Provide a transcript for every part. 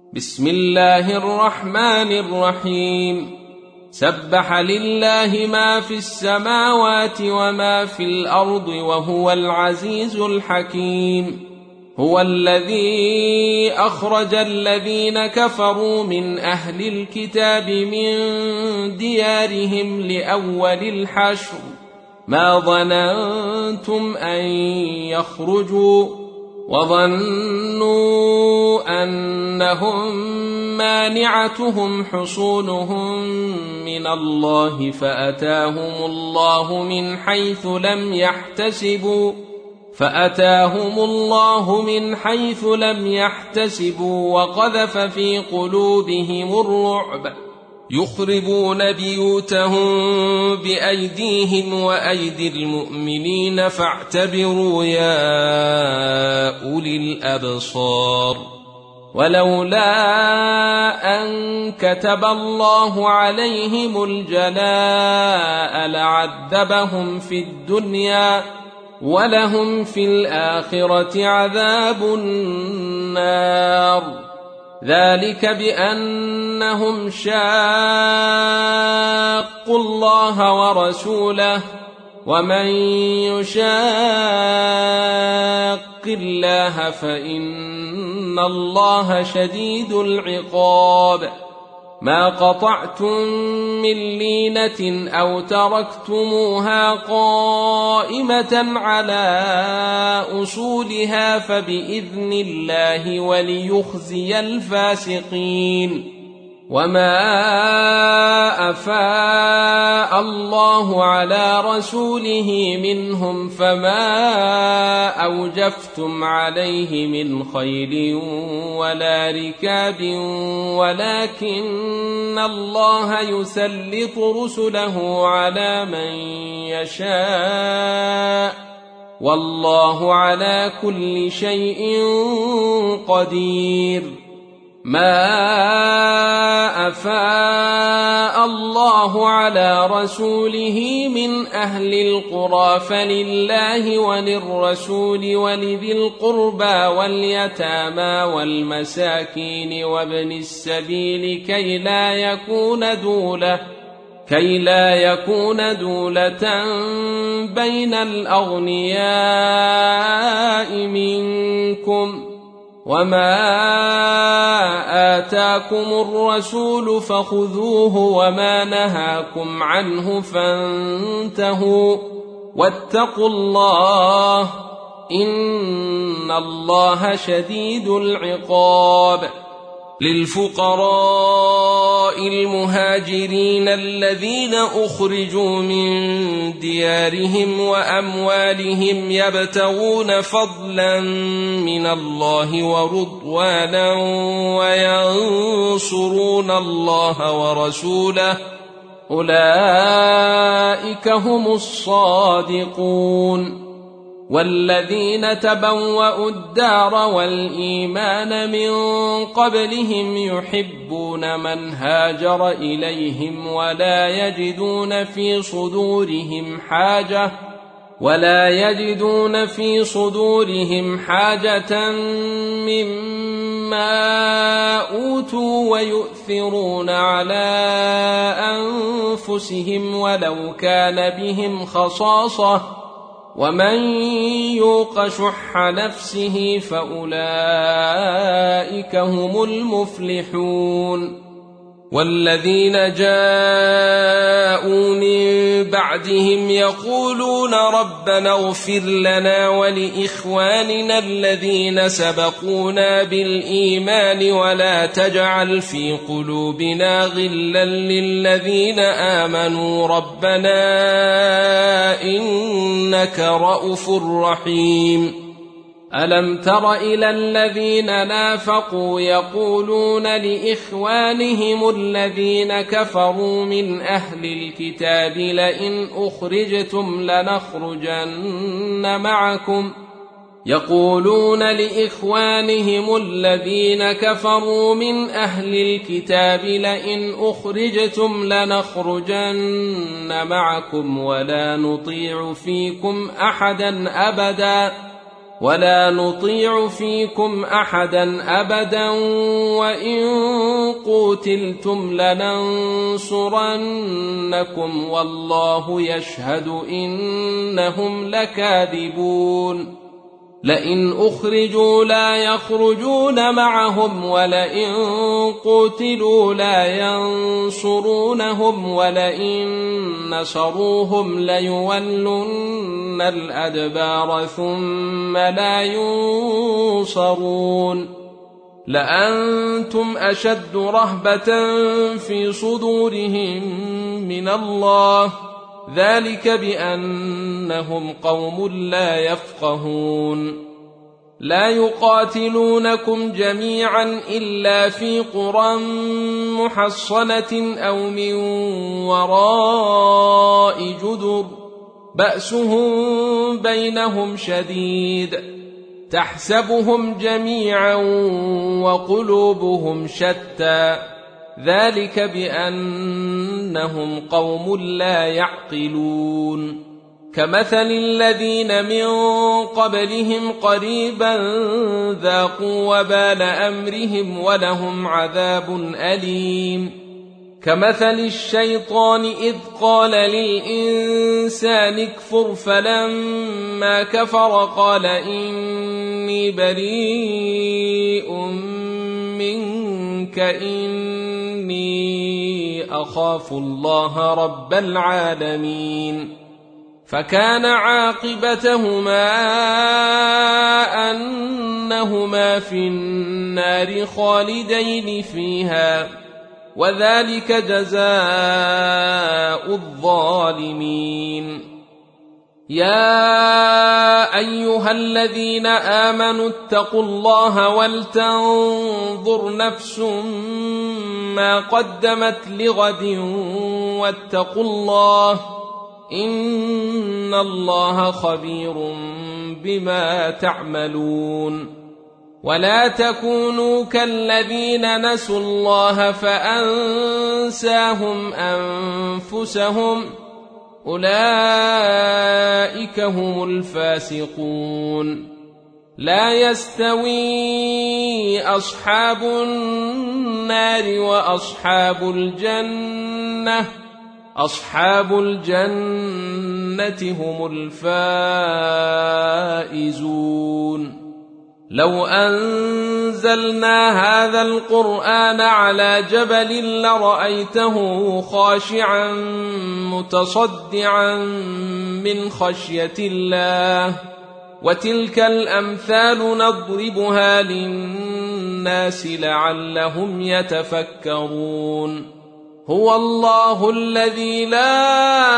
بسم الله الرحمن الرحيم. سبح لله ما في السماوات وما في الأرض وهو العزيز الحكيم. هو الذي أخرج الذين كفروا من أهل الكتاب من ديارهم لأول الحشر ما ظننتم أن يخرجوا وظنوا أنهم مانعتهم حصونهم من الله فأتاهم الله من حيث لم يحتسبوا وقذف في قلوبهم الرعب يخربون بيوتهم بأيديهم وأيدي المؤمنين فاعتبروا يا أولي الأبصار. ولولا أن كتب الله عليهم الجلاء لعذبهم في الدنيا ولهم في الآخرة عذاب النار. ذلك بأنهم شاقوا الله ورسوله ومن يشاق الله فإن الله شديد العقاب. ما قطعتم من لينة أو تركتموها قائمة على أصولها فبإذن الله وليخزي الفاسقين. وما أفاء الله على رسوله منهم فما أوجفتم عليه من خيل ولا ركاب ولكن الله يسلط رسله على من يشاء والله على كل شيء قدير. ما أفاء الله على رسوله من أهل القرى فلله وللرسول ولذي القربى واليتامى والمساكين وابن السبيل كي لا يكون دولة بين الأغنياء منكم. وما آتاكم الرسول فخذوه وما نهاكم عنه فانتهوا واتقوا الله إن الله شديد العقاب. للفقراء المهاجرين الذين أخرجوا من ديارهم وأموالهم يبتغون فضلا من الله ورضوانا وينصرون الله ورسوله أولئك هم الصادقون. والذين تبوأوا الدار والإيمان من قبلهم يحبون من هاجر إليهم ولا يجدون في صدورهم حاجة مما أوتوا ويؤثرون على أنفسهم ولو كان بهم خصاصة ومن يوق شح نفسه فأولئك هم المفلحون. والذين جاءوا من بعدهم يقولون ربنا اغفر لنا ولإخواننا الذين سبقونا بالإيمان ولا تجعل في قلوبنا غلا للذين آمنوا ربنا إنك رؤوف رحيم. ألم تر إلى الذين نافقوا يقولون لإخوانهم الذين كفروا من أهل الكتاب لئن أخرجتم لنخرجن معكم ولا نطيع فيكم أحدا أبدا ولا نطيع فيكم أحدا أبدا وإن قوتلتم لننصرنكم والله يشهد إنهم لكاذبون لئن أخرجوا لا يخرجون معهم ولئن قتلوا لا ينصرونهم ولئن نصروهم ليولن الأدبار ثم لا ينصرون لأنتم أشد رهبة في صدورهم من الله ذلك بأنهم قوم لا يفقهون لا يقاتلونكم جميعا إلا في قرى محصنة أو من وراء جدر بأسهم بينهم شديد تحسبهم جميعا وقلوبهم شتى ذلك بأنهم قوم لا يعقلون كمثل الذين من قبلهم قريبا ذاقوا وبال أمرهم ولهم عذاب أليم كمثل الشيطان إذ قال للإنسان اكفر فلما كفر قال إني بريء منك إني أخاف الله رب العالمين فكان عاقبتهما أنهما في النار خالدين فيها وذلك جزاء الظالمين يا أيها الذين آمنوا اتقوا الله ولتنظر نفس ما قدمت لغد واتقوا الله إن الله خبير بما تعملون ولا تكونوا كالذين نسوا الله فأنساهم أنفسهم أولئك هم الفاسقون لا يستوي أصحاب النار وأصحاب الجنة أصحاب الجنة هم الفائزون لو أنزلنا هذا القرآن على جبل لرأيته خاشعا متصدعا من خشية الله وتلك الأمثال نضربها للناس لعلهم يتفكرون هو الله الذي لا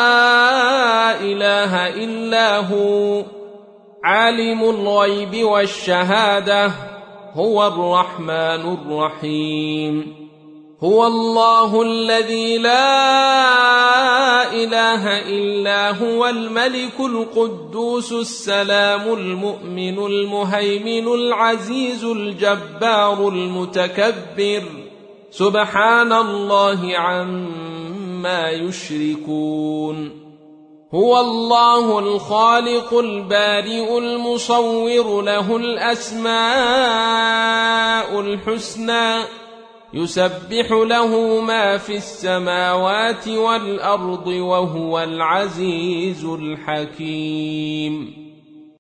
إله إلا هو عالم الغيب والشهادة هو الرحمن الرحيم هو الله الذي لا إله إلا هو الملك القدوس السلام المؤمن المهيمن العزيز الجبار المتكبر سبحان الله عما يشركون هو الله الخالق البارئ المصور له الأسماء الحسنى يسبح له ما في السماوات والأرض وهو العزيز الحكيم